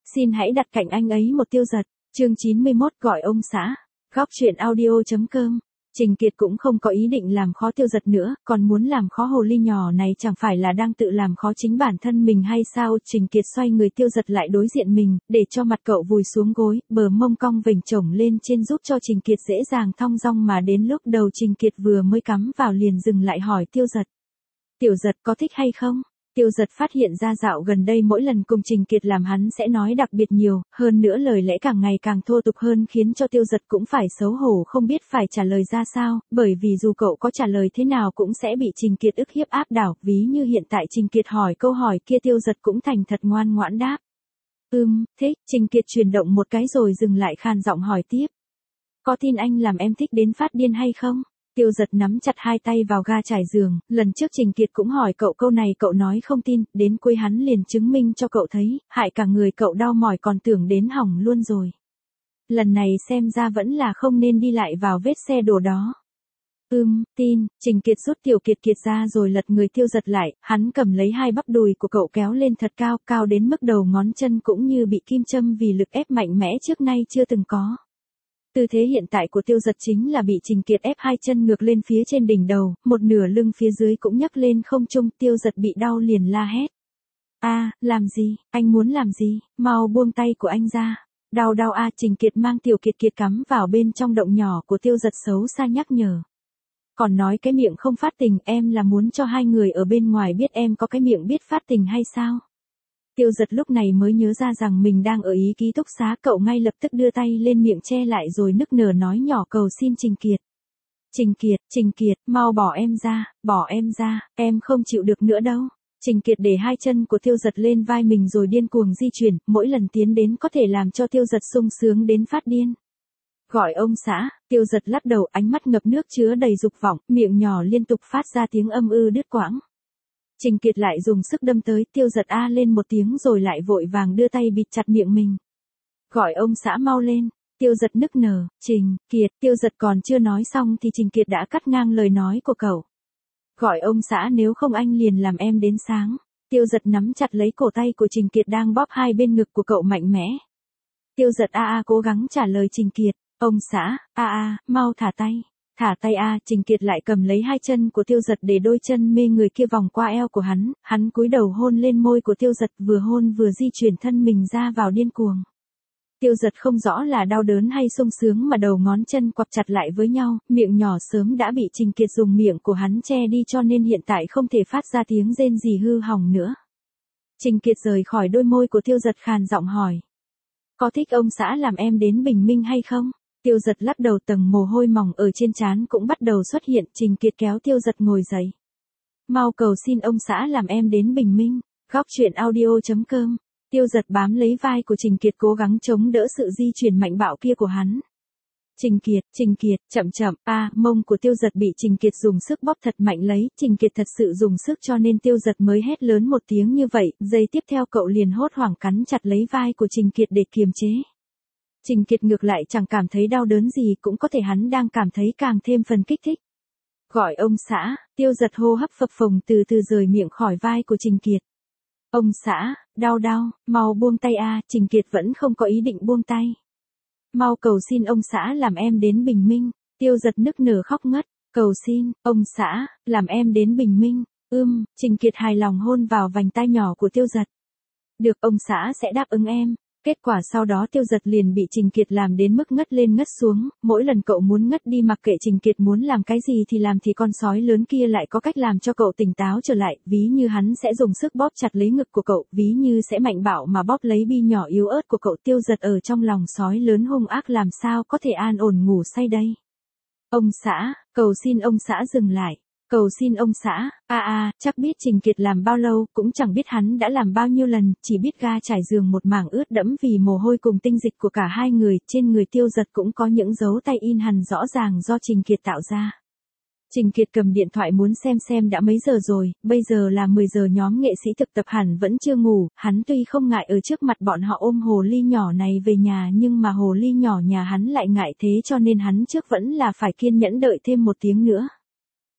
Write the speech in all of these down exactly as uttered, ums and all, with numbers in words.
xin hãy đặt cạnh anh ấy một Tiêu Dật. Chương chín mươi mốt gọi ông xã. Góc truyện audio.com. Trình Kiệt cũng không có ý định làm khó Tiêu Dật nữa, còn muốn làm khó hồ ly nhỏ này chẳng phải là đang tự làm khó chính bản thân mình hay sao? Trình Kiệt xoay người Tiêu Dật lại đối diện mình, để cho mặt cậu vùi xuống gối, bờ mông cong vểnh chổng lên trên giúp cho Trình Kiệt dễ dàng thong dong mà đến lúc đầu Trình Kiệt vừa mới cắm vào liền dừng lại hỏi Tiêu Dật. Tiểu Dật có thích hay không? Tiêu Dật phát hiện ra dạo gần đây mỗi lần cùng Trình Kiệt làm hắn sẽ nói đặc biệt nhiều, hơn nữa lời lẽ càng ngày càng thô tục hơn khiến cho Tiêu Dật cũng phải xấu hổ không biết phải trả lời ra sao, bởi vì dù cậu có trả lời thế nào cũng sẽ bị Trình Kiệt ức hiếp áp đảo, ví như hiện tại Trình Kiệt hỏi câu hỏi kia Tiêu Dật cũng thành thật ngoan ngoãn đáp. Ừm, thích. Trình Kiệt chuyển động một cái rồi dừng lại khan giọng hỏi tiếp. Có tin anh làm em thích đến phát điên hay không? Tiêu Dật nắm chặt hai tay vào ga trải giường, lần trước Trình Kiệt cũng hỏi cậu câu này cậu nói không tin, đến cuối hắn liền chứng minh cho cậu thấy, hại cả người cậu đau mỏi còn tưởng đến hỏng luôn rồi. Lần này xem ra vẫn là không nên đi lại vào vết xe đổ đó. Ừm, tin. Trình Kiệt rút Tiểu Kiệt Kiệt ra rồi lật người Tiêu Dật lại, hắn cầm lấy hai bắp đùi của cậu kéo lên thật cao, cao đến mức đầu ngón chân cũng như bị kim châm vì lực ép mạnh mẽ trước nay chưa từng có. Tư thế hiện tại của Tiêu Dật chính là bị Trình Kiệt ép hai chân ngược lên phía trên đỉnh đầu, một nửa lưng phía dưới cũng nhấc lên không trung, Tiêu Dật bị đau liền la hét. A, à, làm gì, anh muốn làm gì, mau buông tay của anh ra. Đau đau a, à, Trình Kiệt mang Tiểu Kiệt Kiệt cắm vào bên trong động nhỏ của Tiêu Dật xấu xa nhắc nhở. Còn nói cái miệng không phát tình, em là muốn cho hai người ở bên ngoài biết em có cái miệng biết phát tình hay sao? Tiêu Dật lúc này mới nhớ ra rằng mình đang ở ý ký túc xá, cậu ngay lập tức đưa tay lên miệng che lại rồi nức nở nói nhỏ cầu xin Trình Kiệt. Trình Kiệt, Trình Kiệt, mau bỏ em ra, bỏ em ra, em không chịu được nữa đâu. Trình Kiệt để hai chân của Tiêu Dật lên vai mình rồi điên cuồng di chuyển, mỗi lần tiến đến có thể làm cho Tiêu Dật sung sướng đến phát điên. Gọi ông xã. Tiêu Dật lắc đầu, ánh mắt ngập nước chứa đầy dục vọng, miệng nhỏ liên tục phát ra tiếng âm ư đứt quãng. Trình Kiệt lại dùng sức đâm tới, Tiêu Dật a lên một tiếng rồi lại vội vàng đưa tay bịt chặt miệng mình. Gọi ông xã mau lên. Tiêu Dật nức nở. Trình Kiệt. Tiêu Dật còn chưa nói xong thì Trình Kiệt đã cắt ngang lời nói của cậu. Gọi ông xã, nếu không anh liền làm em đến sáng. Tiêu Dật nắm chặt lấy cổ tay của Trình Kiệt đang bóp hai bên ngực của cậu mạnh mẽ. Tiêu Dật a a cố gắng trả lời Trình Kiệt. Ông xã, a a, mau thả tay. Thả tay a, à, Trình Kiệt lại cầm lấy hai chân của Tiêu Dật để đôi chân mê người kia vòng qua eo của hắn, hắn cúi đầu hôn lên môi của Tiêu Dật, vừa hôn vừa di chuyển thân mình ra vào điên cuồng. Tiêu Dật không rõ là đau đớn hay sung sướng mà đầu ngón chân quặp chặt lại với nhau, miệng nhỏ sớm đã bị Trình Kiệt dùng miệng của hắn che đi cho nên hiện tại không thể phát ra tiếng rên gì hư hỏng nữa. Trình Kiệt rời khỏi đôi môi của Tiêu Dật khàn giọng hỏi. Có thích ông xã làm em đến bình minh hay không? Tiêu Dật lắc đầu, tầng mồ hôi mỏng ở trên trán cũng bắt đầu xuất hiện. Trình Kiệt kéo Tiêu Dật ngồi dậy. Mau cầu xin ông xã làm em đến bình minh. Góc truyện audio.com. Tiêu Dật bám lấy vai của Trình Kiệt cố gắng chống đỡ sự di chuyển mạnh bạo kia của hắn. Trình Kiệt, Trình Kiệt, chậm chậm, a, à, mông của Tiêu Dật bị Trình Kiệt dùng sức bóp thật mạnh lấy, Trình Kiệt thật sự dùng sức cho nên Tiêu Dật mới hét lớn một tiếng như vậy, giây tiếp theo cậu liền hốt hoảng cắn chặt lấy vai của Trình Kiệt để kiềm chế. Trình Kiệt ngược lại chẳng cảm thấy đau đớn gì, cũng có thể hắn đang cảm thấy càng thêm phần kích thích. Gọi ông xã. Tiêu Dật hô hấp phập phồng từ từ rời miệng khỏi vai của Trình Kiệt. Ông xã, đau đau, mau buông tay a, à, Trình Kiệt vẫn không có ý định buông tay. Mau cầu xin ông xã làm em đến bình minh. Tiêu Dật nức nở khóc ngất. Cầu xin, ông xã, làm em đến bình minh. Ưm, Trình Kiệt hài lòng hôn vào vành tai nhỏ của Tiêu Dật. Được, ông xã sẽ đáp ứng em. Kết quả sau đó Tiêu Dật liền bị Trình Kiệt làm đến mức ngất lên ngất xuống, mỗi lần cậu muốn ngất đi mặc kệ Trình Kiệt muốn làm cái gì thì làm thì con sói lớn kia lại có cách làm cho cậu tỉnh táo trở lại, ví như hắn sẽ dùng sức bóp chặt lấy ngực của cậu, ví như sẽ mạnh bạo mà bóp lấy bi nhỏ yếu ớt của cậu. Tiêu Dật ở trong lòng sói lớn hung ác làm sao có thể an ổn ngủ say đây. Ông xã, cầu xin ông xã dừng lại. Cầu xin ông xã, a a, chắc biết Trình Kiệt làm bao lâu, cũng chẳng biết hắn đã làm bao nhiêu lần, chỉ biết ga trải giường một mảng ướt đẫm vì mồ hôi cùng tinh dịch của cả hai người, trên người Tiêu Dật cũng có những dấu tay in hằn rõ ràng do Trình Kiệt tạo ra. Trình Kiệt cầm điện thoại muốn xem xem đã mấy giờ rồi, bây giờ là mười giờ, nhóm nghệ sĩ thực tập hẳn vẫn chưa ngủ, hắn tuy không ngại ở trước mặt bọn họ ôm hồ ly nhỏ này về nhà nhưng mà hồ ly nhỏ nhà hắn lại ngại thế cho nên hắn trước vẫn là phải kiên nhẫn đợi thêm một tiếng nữa.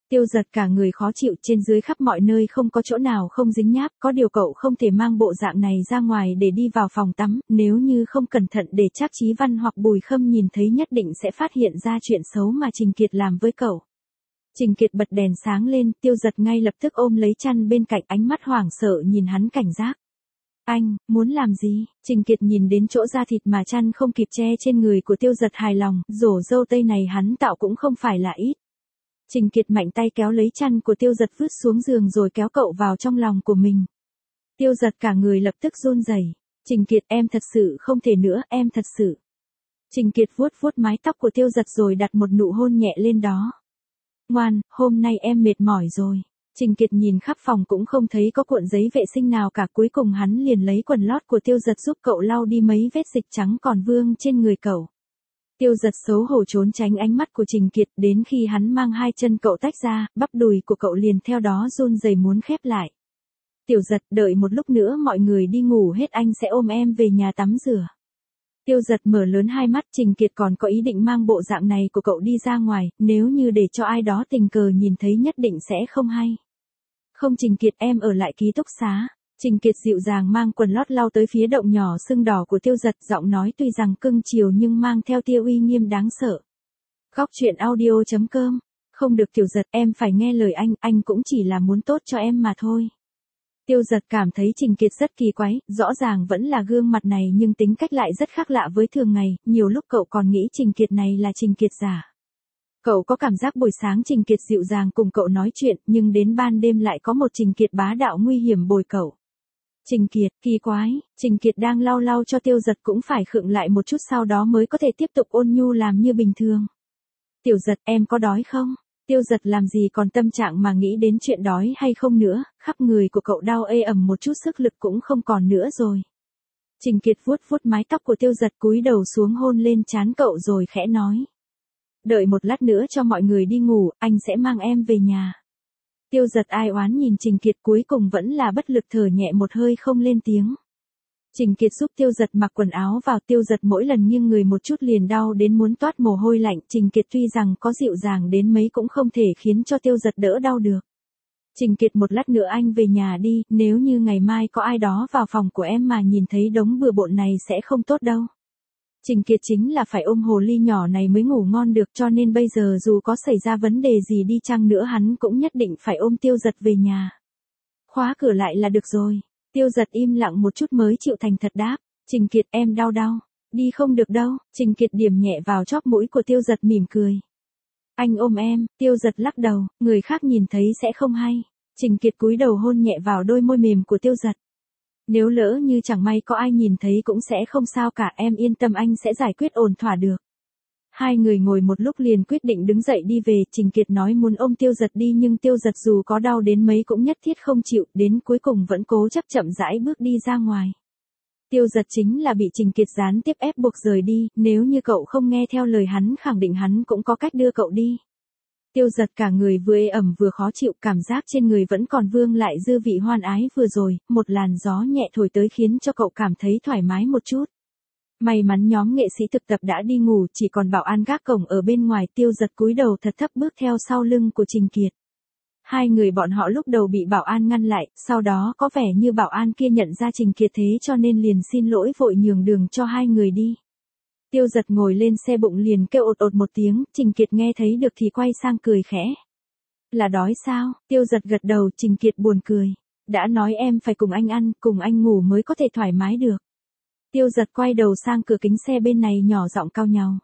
Tiêu giật cả người khó chịu, trên dưới khắp mọi nơi không có chỗ nào không dính nháp, có điều cậu không thể mang bộ dạng này ra ngoài để đi vào phòng tắm, nếu như không cẩn thận để Trác Chí Văn hoặc Bùi Khâm nhìn thấy nhất định sẽ phát hiện ra chuyện xấu mà Trình Kiệt làm với cậu. Trình Kiệt bật đèn sáng lên, Tiêu giật ngay lập tức ôm lấy chăn bên cạnh, ánh mắt hoảng sợ nhìn hắn cảnh giác. Anh, muốn làm gì? Trình Kiệt nhìn đến chỗ da thịt mà chăn không kịp che trên người của Tiêu giật hài lòng, rổ râu tây này hắn tạo cũng không phải là ít. Trình Kiệt mạnh tay kéo lấy chăn của Tiêu giật vứt xuống giường rồi kéo cậu vào trong lòng của mình. Tiêu giật cả người lập tức run rẩy. Trình Kiệt, em thật sự không thể nữa, em thật sự. Trình Kiệt vuốt vuốt mái tóc của Tiêu giật rồi đặt một nụ hôn nhẹ lên đó. Ngoan, hôm nay em mệt mỏi rồi. Trình Kiệt nhìn khắp phòng cũng không thấy có cuộn giấy vệ sinh nào cả, cuối cùng hắn liền lấy quần lót của Tiêu giật giúp cậu lau đi mấy vết dịch trắng còn vương trên người cậu. Tiêu giật xấu hổ trốn tránh ánh mắt của Trình Kiệt, đến khi hắn mang hai chân cậu tách ra, bắp đùi của cậu liền theo đó run rẩy muốn khép lại. Tiểu giật, đợi một lúc nữa mọi người đi ngủ hết anh sẽ ôm em về nhà tắm rửa. Tiêu giật mở lớn hai mắt, Trình Kiệt còn có ý định mang bộ dạng này của cậu đi ra ngoài, nếu như để cho ai đó tình cờ nhìn thấy nhất định sẽ không hay. Không Trình Kiệt, em ở lại ký túc xá. Trình Kiệt dịu dàng mang quần lót lau tới phía động nhỏ sưng đỏ của Tiêu giật, giọng nói tuy rằng cưng chiều nhưng mang theo tia uy nghiêm đáng sợ. Góc truyện audio chấm com. Không được Tiểu giật, em phải nghe lời anh, anh cũng chỉ là muốn tốt cho em mà thôi. Tiêu giật cảm thấy Trình Kiệt rất kỳ quái, rõ ràng vẫn là gương mặt này nhưng tính cách lại rất khác lạ với thường ngày, nhiều lúc cậu còn nghĩ Trình Kiệt này là Trình Kiệt giả. Cậu có cảm giác buổi sáng Trình Kiệt dịu dàng cùng cậu nói chuyện, nhưng đến ban đêm lại có một Trình Kiệt bá đạo nguy hiểm bồi cậu. Trình Kiệt, kỳ quái, Trình Kiệt đang lau lau cho Tiêu giật cũng phải khựng lại một chút sau đó mới có thể tiếp tục ôn nhu làm như bình thường. Tiểu giật, em có đói không? Tiêu giật làm gì còn tâm trạng mà nghĩ đến chuyện đói hay không nữa, khắp người của cậu đau ê ẩm, một chút sức lực cũng không còn nữa rồi. Trình Kiệt vuốt vuốt mái tóc của Tiêu giật, cúi đầu xuống hôn lên trán cậu rồi khẽ nói. Đợi một lát nữa cho mọi người đi ngủ, anh sẽ mang em về nhà. Tiêu giật ai oán nhìn Trình Kiệt, cuối cùng vẫn là bất lực thở nhẹ một hơi không lên tiếng. Trình Kiệt giúp Tiêu giật mặc quần áo vào, Tiêu giật mỗi lần nghiêng người một chút liền đau đến muốn toát mồ hôi lạnh, Trình Kiệt tuy rằng có dịu dàng đến mấy cũng không thể khiến cho Tiêu giật đỡ đau được. Trình Kiệt, một lát nữa anh về nhà đi, nếu như ngày mai có ai đó vào phòng của em mà nhìn thấy đống bừa bộn này sẽ không tốt đâu. Trình Kiệt chính là phải ôm hồ ly nhỏ này mới ngủ ngon được, cho nên bây giờ dù có xảy ra vấn đề gì đi chăng nữa hắn cũng nhất định phải ôm Tiêu giật về nhà. Khóa cửa lại là được rồi. Tiêu giật im lặng một chút mới chịu thành thật đáp. Trình Kiệt, em đau đau. Đi không được đâu. Trình Kiệt điểm nhẹ vào chóp mũi của Tiêu giật mỉm cười. Anh ôm em. Tiêu giật lắc đầu, người khác nhìn thấy sẽ không hay. Trình Kiệt cúi đầu hôn nhẹ vào đôi môi mềm của Tiêu giật. Nếu lỡ như chẳng may có ai nhìn thấy cũng sẽ không sao cả, em yên tâm anh sẽ giải quyết ổn thỏa được. Hai người ngồi một lúc liền quyết định đứng dậy đi về, Trình Kiệt nói muốn ôm Tiêu giật đi nhưng Tiêu giật dù có đau đến mấy cũng nhất thiết không chịu, đến cuối cùng vẫn cố chấp chậm rãi bước đi ra ngoài. Tiêu giật chính là bị Trình Kiệt gián tiếp ép buộc rời đi, nếu như cậu không nghe theo lời hắn khẳng định hắn cũng có cách đưa cậu đi. Tiêu giật cả người vừa ê ẩm vừa khó chịu, cảm giác trên người vẫn còn vương lại dư vị hoan ái vừa rồi, một làn gió nhẹ thổi tới khiến cho cậu cảm thấy thoải mái một chút. May mắn nhóm nghệ sĩ thực tập đã đi ngủ, chỉ còn bảo an gác cổng ở bên ngoài. Tiêu giật cúi đầu thật thấp bước theo sau lưng của Trình Kiệt. Hai người bọn họ lúc đầu bị bảo an ngăn lại, sau đó có vẻ như bảo an kia nhận ra Trình Kiệt thế cho nên liền xin lỗi vội nhường đường cho hai người đi. Tiêu giật ngồi lên xe bụng liền kêu ột ột một tiếng, Trình Kiệt nghe thấy được thì quay sang cười khẽ. Là đói sao? Tiêu giật gật đầu, Trình Kiệt buồn cười. Đã nói em phải cùng anh ăn, cùng anh ngủ mới có thể thoải mái được. Tiêu giật quay đầu sang cửa kính xe bên này nhỏ giọng cau nhàu.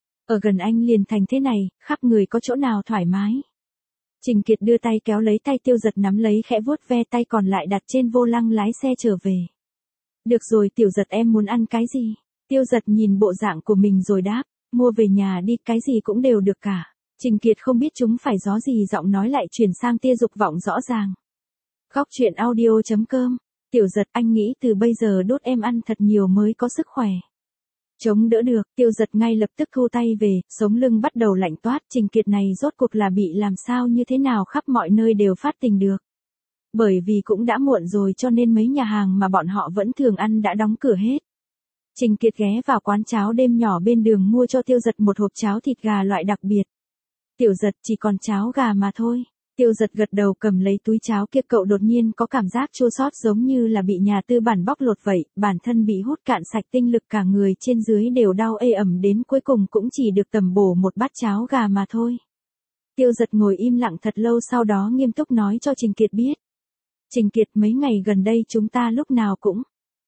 Ở gần anh liền thành thế này, khắp người có chỗ nào thoải mái. Trình Kiệt đưa tay kéo lấy tay Tiêu giật nắm lấy khẽ vuốt ve tay còn lại đặt trên vô lăng lái xe trở về. Được rồi Tiểu giật, em muốn ăn cái gì? Tiêu giật nhìn bộ dạng của mình rồi đáp, mua về nhà đi, cái gì cũng đều được cả. Trình Kiệt không biết chúng phải gió gì, giọng nói lại chuyển sang tia dục vọng rõ ràng. Góc truyện audio chấm com. Tiểu giật, anh nghĩ từ bây giờ đốt em ăn thật nhiều mới có sức khỏe. Chống đỡ được, Tiêu giật ngay lập tức thu tay về, sống lưng bắt đầu lạnh toát. Trình Kiệt này rốt cuộc là bị làm sao như thế nào khắp mọi nơi đều phát tình được. Bởi vì cũng đã muộn rồi cho nên mấy nhà hàng mà bọn họ vẫn thường ăn đã đóng cửa hết. Trình Kiệt ghé vào quán cháo đêm nhỏ bên đường mua cho Tiêu giật một hộp cháo thịt gà loại đặc biệt. Tiểu Giật chỉ còn cháo gà mà thôi. Tiêu Giật gật đầu cầm lấy túi cháo kia, cậu đột nhiên có cảm giác chua xót giống như là bị nhà tư bản bóc lột vậy, bản thân bị hút cạn sạch tinh lực, cả người trên dưới đều đau ê ẩm, đến cuối cùng cũng chỉ được tầm bổ một bát cháo gà mà thôi. Tiêu Giật ngồi im lặng thật lâu, sau đó nghiêm túc nói cho Trình Kiệt biết. Trình Kiệt, mấy ngày gần đây chúng ta lúc nào cũng.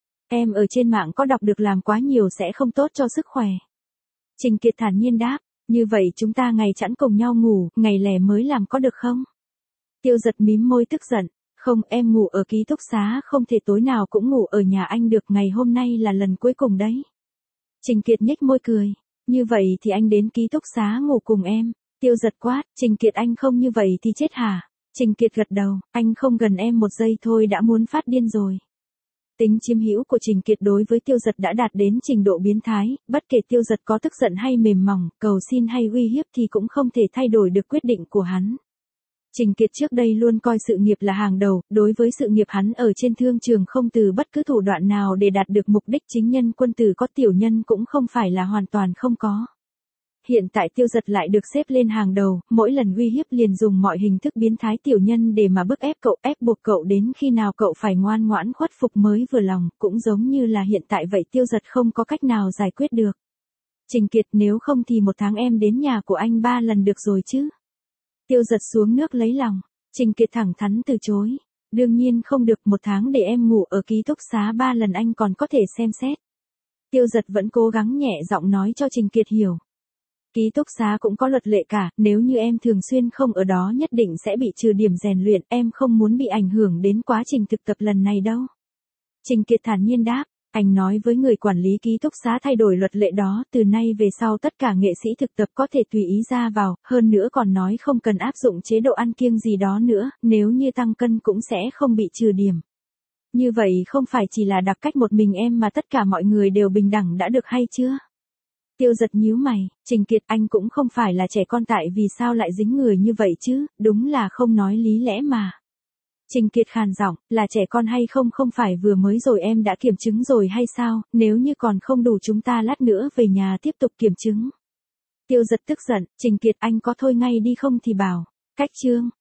Em ở trên mạng có đọc được làm quá nhiều sẽ không tốt cho sức khỏe. Trình Kiệt thản nhiên đáp, như vậy chúng ta ngày chẵn cùng nhau ngủ, ngày lẻ mới làm có được không? Tiêu Giật mím môi tức giận, không, em ngủ ở ký túc xá không thể tối nào cũng ngủ ở nhà anh được, ngày hôm nay là lần cuối cùng đấy. Trình Kiệt nhếch môi cười, như vậy thì anh đến ký túc xá ngủ cùng em. Tiêu Giật quát, Trình Kiệt anh không như vậy thì chết hả? Trình Kiệt gật đầu, anh không gần em một giây thôi đã muốn phát điên rồi. Tính chiếm hữu của Trình Kiệt đối với Tiêu Giật đã đạt đến trình độ biến thái, bất kể Tiêu Giật có tức giận hay mềm mỏng, cầu xin hay uy hiếp thì cũng không thể thay đổi được quyết định của hắn. Trình Kiệt trước đây luôn coi sự nghiệp là hàng đầu, đối với sự nghiệp hắn ở trên thương trường không từ bất cứ thủ đoạn nào để đạt được mục đích, chính nhân quân tử có tiểu nhân cũng không phải là hoàn toàn không có. Hiện tại Tiêu Giật lại được xếp lên hàng đầu, mỗi lần uy hiếp liền dùng mọi hình thức biến thái tiểu nhân để mà bức ép cậu, ép buộc cậu đến khi nào cậu phải ngoan ngoãn khuất phục mới vừa lòng, cũng giống như là hiện tại vậy. Tiêu Giật không có cách nào giải quyết được. Trình Kiệt, nếu không thì một tháng em đến nhà của anh ba lần được rồi chứ? Tiêu Giật xuống nước lấy lòng. Trình Kiệt thẳng thắn từ chối. Đương nhiên không được, một tháng để em ngủ ở ký túc xá ba lần anh còn có thể xem xét. Tiêu Giật vẫn cố gắng nhẹ giọng nói cho Trình Kiệt hiểu. Ký túc xá cũng có luật lệ cả, nếu như em thường xuyên không ở đó nhất định sẽ bị trừ điểm rèn luyện, em không muốn bị ảnh hưởng đến quá trình thực tập lần này đâu. Trình Kiệt thản nhiên đáp, anh nói với người quản lý ký túc xá thay đổi luật lệ đó, từ nay về sau tất cả nghệ sĩ thực tập có thể tùy ý ra vào, hơn nữa còn nói không cần áp dụng chế độ ăn kiêng gì đó nữa, nếu như tăng cân cũng sẽ không bị trừ điểm. Như vậy không phải chỉ là đặc cách một mình em mà tất cả mọi người đều bình đẳng đã được hay chưa? Tiêu Giật nhíu mày, Trình Kiệt anh cũng không phải là trẻ con, tại vì sao lại dính người như vậy chứ, đúng là không nói lý lẽ mà. Trình Kiệt khàn giọng, là trẻ con hay không không phải vừa mới rồi em đã kiểm chứng rồi hay sao, nếu như còn không đủ chúng ta lát nữa về nhà tiếp tục kiểm chứng. Tiêu Giật tức giận, Trình Kiệt anh có thôi ngay đi không thì bảo, cách chương.